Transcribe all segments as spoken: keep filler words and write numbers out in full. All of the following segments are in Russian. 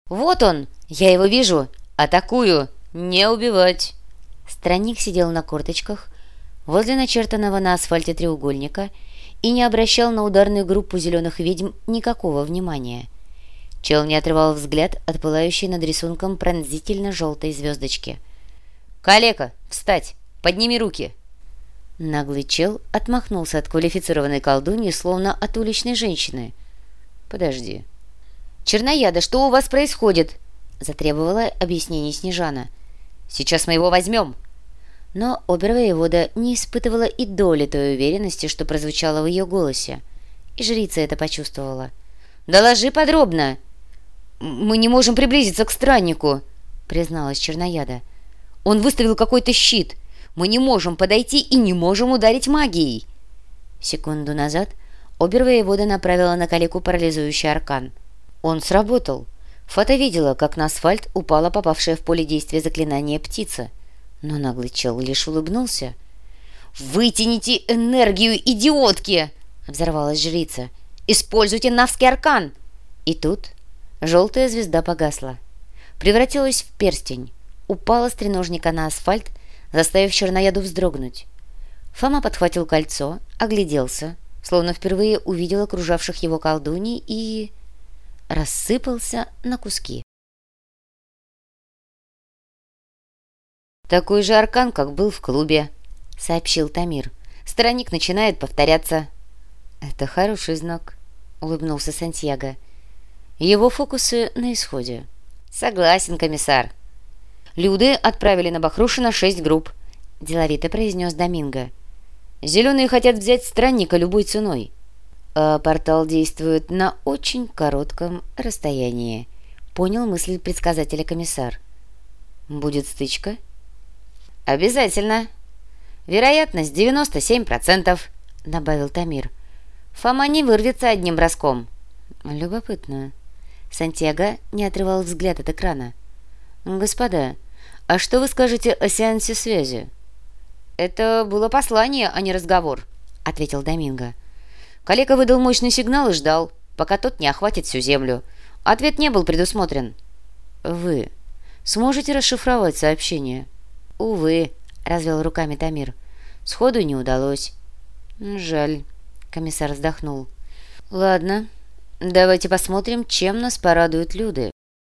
«Вот он! Я его вижу! Атакую! Не убивать!» Странник сидел на корточках возле начертанного на асфальте треугольника и не обращал на ударную группу зеленых ведьм никакого внимания. Чел не отрывал взгляд от пылающей над рисунком пронзительно-желтой звездочки. «Калека, встать! Подними руки!» Наглый чел отмахнулся от квалифицированной колдуньи, словно от уличной женщины. «Подожди». «Чернояда, что у вас происходит?» — затребовала объяснений Снежана. «Сейчас мы его возьмем!» Но обер-воевода не испытывала и доли той уверенности, что прозвучало в ее голосе. И жрица это почувствовала. «Доложи подробно!» «Мы не можем приблизиться к страннику», — призналась Чернояда. «Он выставил какой-то щит. Мы не можем подойти и не можем ударить магией». Секунду назад обер-воевода направила на калеку парализующий аркан. Он сработал. Фата видела, как на асфальт упала попавшая в поле действия заклинание птица. Но наглый чел лишь улыбнулся. «Вытяните энергию, идиотки!» — взорвалась жрица. «Используйте навский аркан!» И тут желтая звезда погасла. Превратилась в перстень. Упала с треножника на асфальт, заставив Чернояду вздрогнуть. Фома подхватил кольцо, огляделся, словно впервые увидел окружавших его колдуней и... рассыпался на куски. «Такой же аркан, как был в клубе», — сообщил Тамир. «Странник начинает повторяться». «Это хороший знак», — улыбнулся Сантьяго. «Его фокусы на исходе». «Согласен, комиссар». «Люды отправили на Бахрушина шесть групп», — деловито произнес Доминго. «Зеленые хотят взять странника любой ценой. А портал действует на очень коротком расстоянии», — понял мысль предсказателя комиссар. «Будет стычка?» «Обязательно. Вероятность девяносто семь процентов», — добавил Тамир. «Фома не вырвется одним броском». «Любопытно». Сантьяго не отрывал взгляд от экрана. «Господа, а что вы скажете о сеансе связи?» «Это было послание, а не разговор», — ответил Доминго. Калека выдал мощный сигнал и ждал, пока тот не охватит всю землю. Ответ не был предусмотрен. «Вы сможете расшифровать сообщение?» «Увы», — развел руками Тамир. «Сходу не удалось». «Жаль», — комиссар вздохнул. «Ладно, давайте посмотрим, чем нас порадуют люды».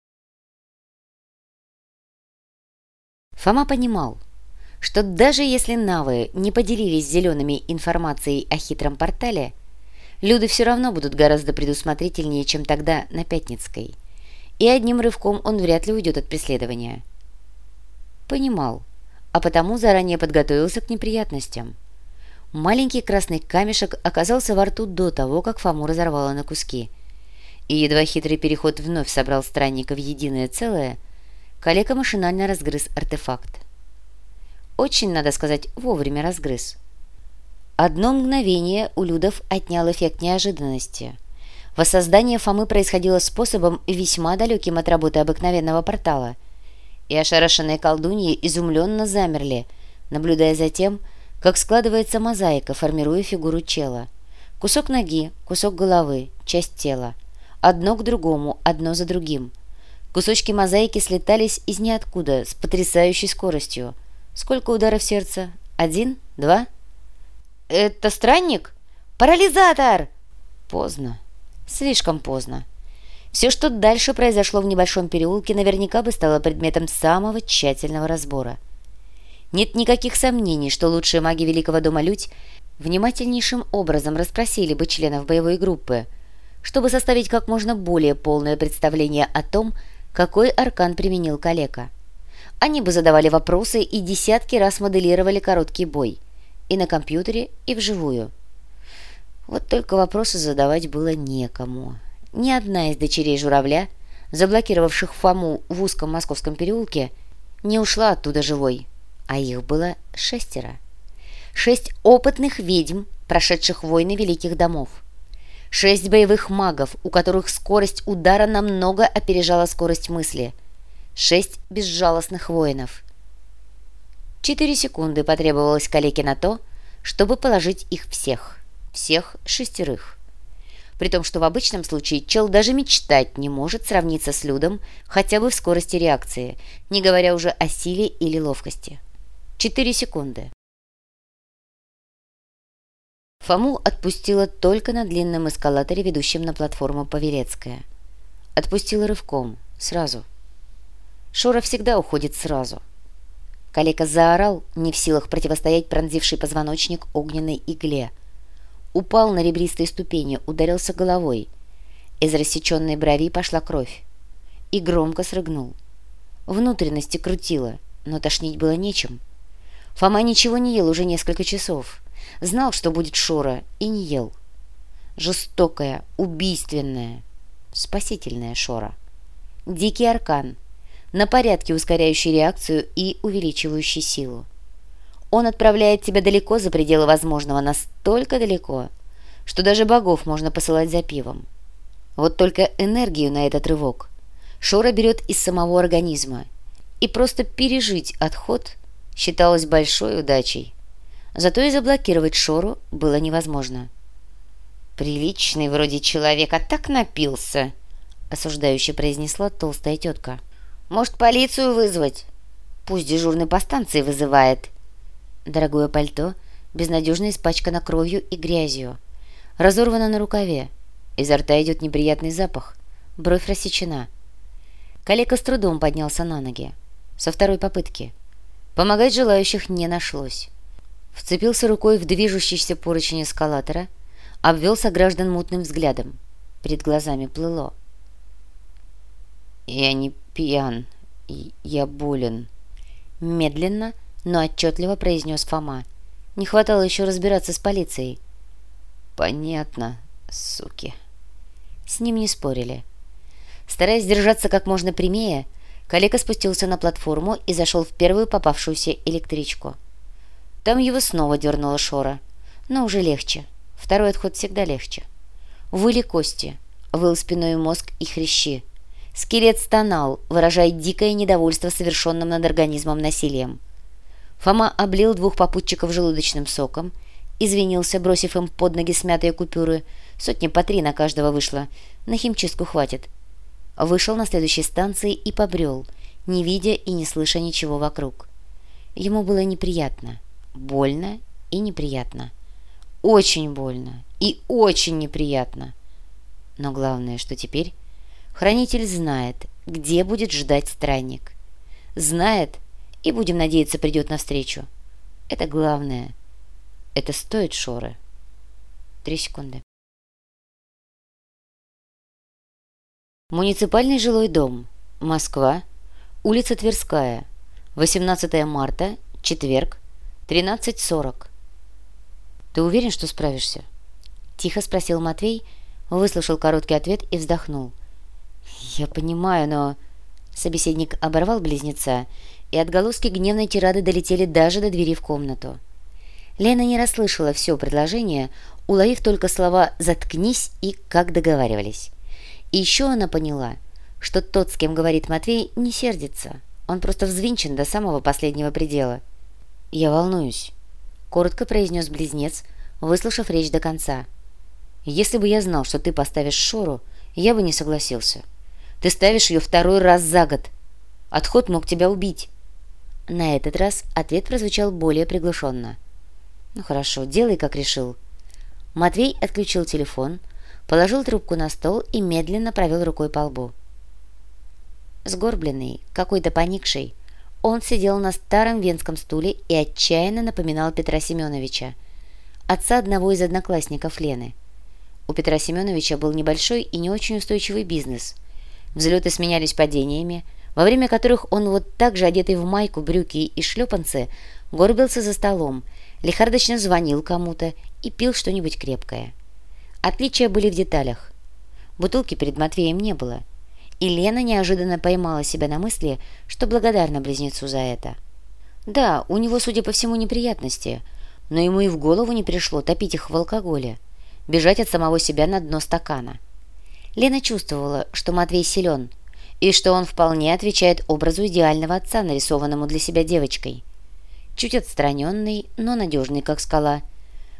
Фома понимал, что даже если навы не поделились с зелеными информацией о хитром портале, люды все равно будут гораздо предусмотрительнее, чем тогда на Пятницкой, и одним рывком он вряд ли уйдет от преследования. Понимал, а потому заранее подготовился к неприятностям. Маленький красный камешек оказался во рту до того, как Фому разорвало на куски, и едва хитрый переход вновь собрал странника в единое целое, Калека машинально разгрыз артефакт. Очень, надо сказать, вовремя разгрыз. Одно мгновение у людов отнял эффект неожиданности. Воссоздание Фомы происходило способом, весьма далеким от работы обыкновенного портала, и ошарашенные колдуньи изумленно замерли, наблюдая за тем, как складывается мозаика, формируя фигуру чела. Кусок ноги, кусок головы, часть тела. Одно к другому, одно за другим. Кусочки мозаики слетались из ниоткуда с потрясающей скоростью. Сколько ударов сердца? Один? Два? «Это странник? Парализатор!» Поздно. Слишком поздно. Все, что дальше произошло в небольшом переулке, наверняка бы стало предметом самого тщательного разбора. Нет никаких сомнений, что лучшие маги Великого дома Людь внимательнейшим образом расспросили бы членов боевой группы, чтобы составить как можно более полное представление о том, какой аркан применил Калека. Они бы задавали вопросы и десятки раз моделировали короткий бой. И на компьютере, и вживую. Вот только вопросы задавать было некому. Ни одна из дочерей журавля, заблокировавших Фому в узком московском переулке, не ушла оттуда живой. А их было шестеро. Шесть опытных ведьм, прошедших войны великих домов. Шесть боевых магов, у которых скорость удара намного опережала скорость мысли. Шесть безжалостных воинов. Четыре секунды потребовалось Калеке на то, чтобы положить их всех. Всех шестерых. при том, что в обычном случае чел даже мечтать не может сравниться с Людом хотя бы в скорости реакции, не говоря уже о силе или ловкости. Четыре секунды. Фому отпустила только на длинном эскалаторе, ведущем на платформу Павелецкая. Отпустила рывком, сразу. Шора всегда уходит сразу. Калека заорал, не в силах противостоять пронзивший позвоночник огненной игле. Упал на ребристые ступени, ударился головой. Из рассеченной брови пошла кровь. И громко срыгнул. Внутренности крутило, но тошнить было нечем. Фома ничего не ел уже несколько часов. Знал, что будет Шора, и не ел. Жестокая, убийственная, спасительная Шора. Дикий аркан, на порядке ускоряющий реакцию и увеличивающий силу. Он отправляет тебя далеко за пределы возможного, настолько далеко, что даже богов можно посылать за пивом. Вот только энергию на этот рывок Шора берет из самого организма, и просто пережить отход считалось большой удачей. Зато и заблокировать Шору было невозможно. «Приличный вроде человек, а так напился», — осуждающе произнесла толстая тетка. «Может, полицию вызвать? Пусть дежурный по станции вызывает». Дорогое пальто безнадежно испачкано кровью и грязью. Разорвано на рукаве. Изо рта идет неприятный запах. Бровь рассечена. Калека с трудом поднялся на ноги. Со второй попытки. Помогать желающих не нашлось. Вцепился рукой в движущийся поручень эскалатора, обвел сограждан мутным взглядом. Перед глазами плыло. «Я не пьян. Я болен». Медленно, но отчетливо произнес Фома. Не хватало еще разбираться с полицией. «Понятно, суки». С ним не спорили. Стараясь держаться как можно прямее, Калека спустился на платформу и зашел в первую попавшуюся электричку. Там его снова дернула Шора, но уже легче. Второй отход всегда легче. Выли кости, выл спиной мозг и хрящи. Скелет стонал, выражая дикое недовольство совершенным над организмом насилием. Фома облил двух попутчиков желудочным соком, извинился, бросив им под ноги смятые купюры. Сотни по три на каждого вышло. На химчистку хватит. Вышел на следующей станции и побрел, не видя и не слыша ничего вокруг. Ему было неприятно. Больно и неприятно. Очень больно и очень неприятно. Но главное, что теперь хранитель знает, где будет ждать странник. Знает и, будем надеяться, придет навстречу. Это главное. Это стоит Шоры. Три секунды. Муниципальный жилой дом. Москва. Улица Тверская. восемнадцатое марта. Четверг. тринадцать сорок. «Ты уверен, что справишься?» — тихо спросил Матвей, выслушал короткий ответ и вздохнул. «Я понимаю, но...» Собеседник оборвал близнеца, и отголоски гневной тирады долетели даже до двери в комнату. Лена не расслышала все предложение, уловив только слова «заткнись» и «как договаривались». И еще она поняла, что тот, с кем говорит Матвей, не сердится. Он просто взвинчен до самого последнего предела. «Я волнуюсь», — коротко произнес близнец, выслушав речь до конца. «Если бы я знал, что ты поставишь Шору, я бы не согласился. Ты ставишь ее второй раз за год. Отход мог тебя убить». На этот раз ответ прозвучал более приглушенно. «Ну хорошо, делай, как решил». Матвей отключил телефон, положил трубку на стол и медленно провел рукой по лбу. Сгорбленный, какой-то поникший, он сидел на старом венском стуле и отчаянно напоминал Петра Семеновича, отца одного из одноклассников Лены. У Петра Семеновича был небольшой и не очень устойчивый бизнес. Взлеты сменялись падениями, во время которых он вот так же, одетый в майку, брюки и шлепанцы, горбился за столом, лихорадочно звонил кому-то и пил что-нибудь крепкое. Отличия были в деталях. Бутылки перед Матвеем не было, и Лена неожиданно поймала себя на мысли, что благодарна близнецу за это. Да, у него, судя по всему, неприятности, но ему и в голову не пришло топить их в алкоголе, бежать от самого себя на дно стакана. Лена чувствовала, что Матвей силен, и что он вполне отвечает образу идеального отца, нарисованному для себя девочкой. Чуть отстраненный, но надежный, как скала.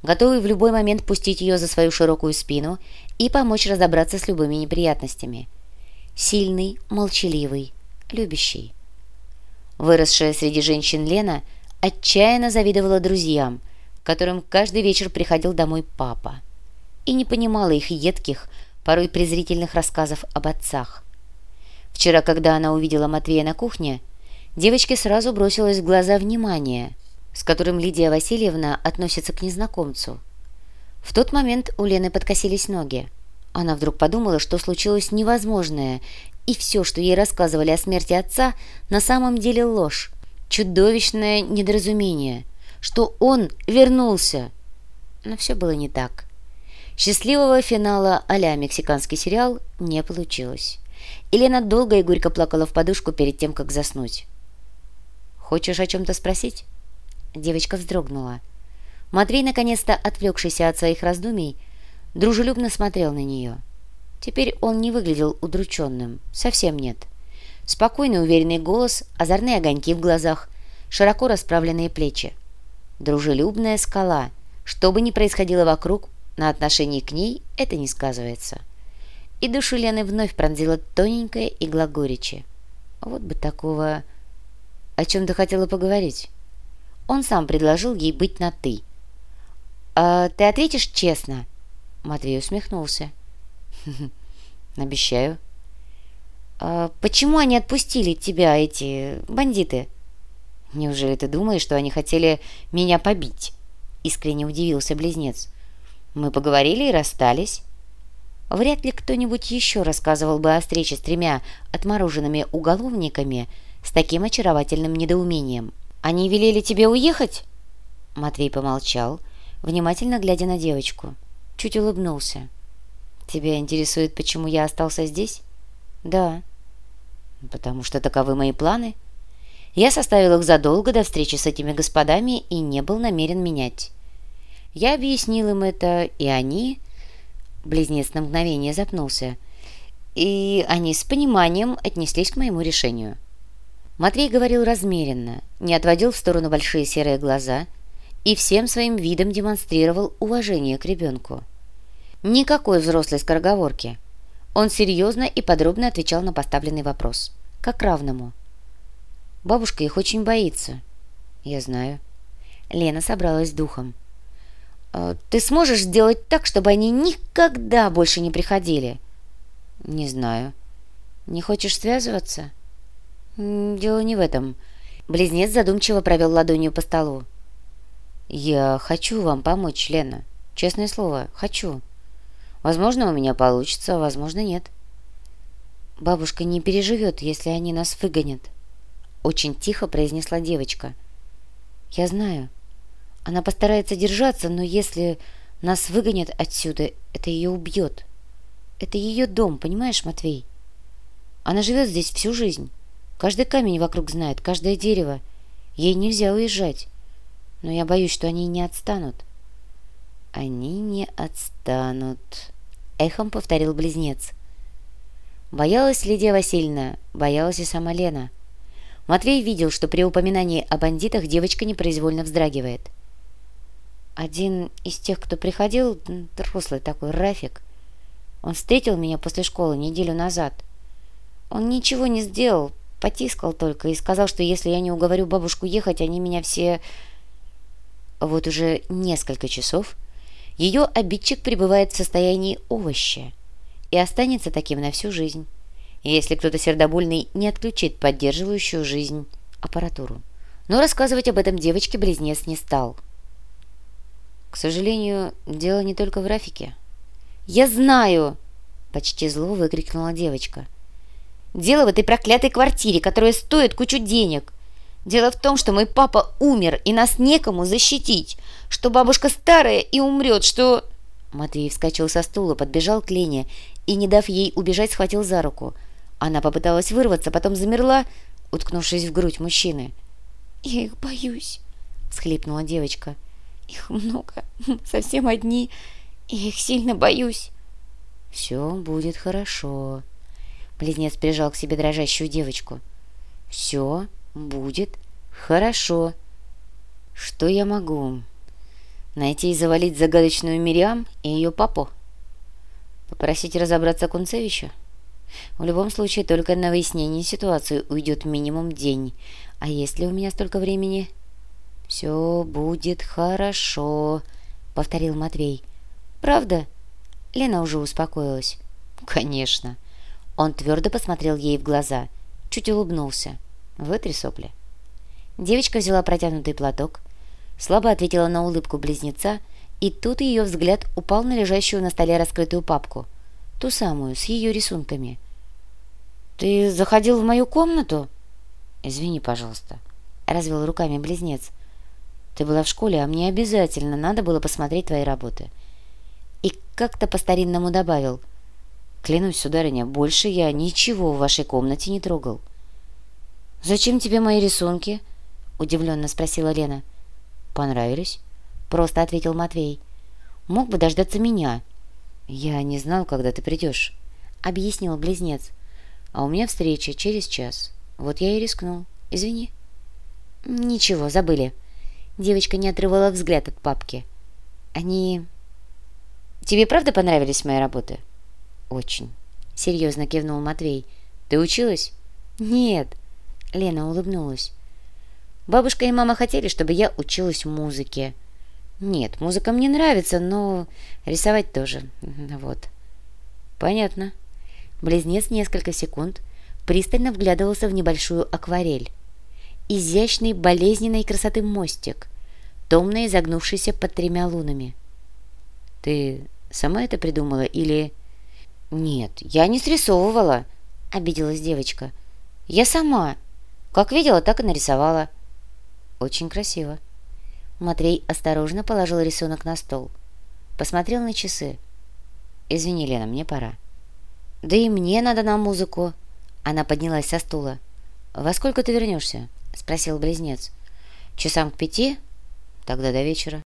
готовый в любой момент пустить ее за свою широкую спину и помочь разобраться с любыми неприятностями. Сильный, молчаливый, любящий. Выросшая среди женщин Лена отчаянно завидовала друзьям, к которым каждый вечер приходил домой папа, и не понимала их едких, порой презрительных рассказов об отцах. Вчера, когда она увидела Матвея на кухне, девочке сразу бросилось в глаза внимание, с которым Лидия Васильевна относится к незнакомцу. В тот момент у Лены подкосились ноги. Она вдруг подумала, что случилось невозможное, и все, что ей рассказывали о смерти отца, на самом деле ложь, чудовищное недоразумение, что он вернулся. Но все было не так. Счастливого финала а-ля мексиканский сериал не получилось. И Лена долго и горько плакала в подушку перед тем, как заснуть. «Хочешь о чем-то спросить?» Девочка вздрогнула. Матвей, наконец-то отвлекшийся от своих раздумий, дружелюбно смотрел на нее. Теперь он не выглядел удрученным, совсем нет. Спокойный, уверенный голос, озорные огоньки в глазах, широко расправленные плечи. Дружелюбная скала. Что бы ни происходило вокруг, на отношении к ней это не сказывается. И душу Лены вновь пронзила тоненькая игла горечи. Вот бы такого... «О чем ты хотела поговорить?» Он сам предложил ей быть на «ты». «А ты ответишь честно?» Матвей усмехнулся. «Обещаю». «А почему они отпустили тебя, эти бандиты?» «Неужели ты думаешь, что они хотели меня побить?» Искренне удивился близнец. «Мы поговорили и расстались». Вряд ли кто-нибудь еще рассказывал бы о встрече с тремя отмороженными уголовниками с таким очаровательным недоумением. «Они велели тебе уехать?» Матвей помолчал, внимательно глядя на девочку. Чуть улыбнулся. «Тебя интересует, почему я остался здесь?» «Да». «Потому что таковы мои планы. Я составил их задолго до встречи с этими господами и не был намерен менять. Я объяснил им это, и они...» Близнец на мгновение запнулся. «И они с пониманием отнеслись к моему решению». Матвей говорил размеренно, не отводил в сторону большие серые глаза и всем своим видом демонстрировал уважение к ребенку. Никакой взрослой скороговорки. Он серьезно и подробно отвечал на поставленный вопрос, как равному. «Бабушка их очень боится». «Я знаю». Лена собралась с духом. «Ты сможешь сделать так, чтобы они никогда больше не приходили?» «Не знаю». «Не хочешь связываться?» «Дело не в этом». Близнец задумчиво провел ладонью по столу. «Я хочу вам помочь, Лена. Честное слово, хочу. Возможно, у меня получится, а возможно, нет». «Бабушка не переживет, если они нас выгонят», — очень тихо произнесла девочка. «Я знаю. Она постарается держаться, но если нас выгонят отсюда, это ее убьет. Это ее дом, понимаешь, Матвей? Она живет здесь всю жизнь. Каждый камень вокруг знает, каждое дерево. Ей нельзя уезжать. Но я боюсь, что они не отстанут». «Они не отстанут», — эхом повторил близнец. Боялась Лидия Васильевна, боялась и сама Лена. Матвей видел, что при упоминании о бандитах девочка непроизвольно вздрагивает. «Один из тех, кто приходил, взрослый такой, Рафик, он встретил меня после школы неделю назад. Он ничего не сделал, потискал только и сказал, что если я не уговорю бабушку ехать, они меня все...» Вот уже несколько часов ее обидчик пребывает в состоянии овоща и останется таким на всю жизнь, если кто-то сердобольный не отключит поддерживающую жизнь аппаратуру. Но рассказывать об этом девочке близнец не стал. «К сожалению, дело не только в Рафике». «Я знаю!» — почти зло выкрикнула девочка. «Дело в этой проклятой квартире, которая стоит кучу денег. Дело в том, что мой папа умер, и нас некому защитить, что бабушка старая и умрет, что...» Матвей вскочил со стула, подбежал к Лене и, не дав ей убежать, схватил за руку. Она попыталась вырваться, потом замерла, уткнувшись в грудь мужчины. «Я их боюсь», — всхлипнула девочка. «Их много, совсем одни, и я их сильно боюсь». «Все будет хорошо», — близнец прижал к себе дрожащую девочку. «Все будет хорошо. Что я могу? Найти и завалить загадочную Мириам и ее папу? Попросить разобраться Кунцевича? В любом случае, только на выяснение ситуации уйдет минимум день. А есть ли у меня столько времени? «Все будет хорошо», — повторил Матвей. «Правда?» Лена уже успокоилась. «Конечно». Он твердо посмотрел ей в глаза, чуть улыбнулся. «Вытри сопли». Девочка взяла протянутый платок, слабо ответила на улыбку близнеца, и тут ее взгляд упал на лежащую на столе раскрытую папку, ту самую, с ее рисунками. «Ты заходил в мою комнату?» «Извини, пожалуйста», — развел руками близнец. «Ты была в школе, а мне обязательно надо было посмотреть твои работы». И как-то по-старинному добавил: «Клянусь, сударыня, больше я ничего в вашей комнате не трогал». «Зачем тебе мои рисунки?» — удивленно спросила Лена. «Понравились?» — просто ответил Матвей. «Мог бы дождаться меня». «Я не знал, когда ты придешь», — объяснил близнец. «А у меня встреча через час. Вот я и рискнул. Извини». «Ничего, забыли». Девочка не отрывала взгляд от папки. «Они... Тебе правда понравились мои работы?» «Очень», — серьезно кивнул Матвей. «Ты училась?» «Нет», — Лена улыбнулась. «Бабушка и мама хотели, чтобы я училась музыке». «Нет, музыка мне нравится, но рисовать тоже. Вот». «Понятно». Близнец несколько секунд пристально вглядывался в небольшую акварель. Изящный, болезненной красоты мостик, томно изогнувшийся под тремя лунами. «Ты сама это придумала или...» «Нет, я не срисовывала», — обиделась девочка. «Я сама. Как видела, так и нарисовала». «Очень красиво». Матвей осторожно положил рисунок на стол. Посмотрел на часы. «Извини, Лена, мне пора». «Да и мне надо на музыку». Она поднялась со стула. «Во сколько ты вернешься?» — спросил близнец. «Часам к пяти? Тогда до вечера».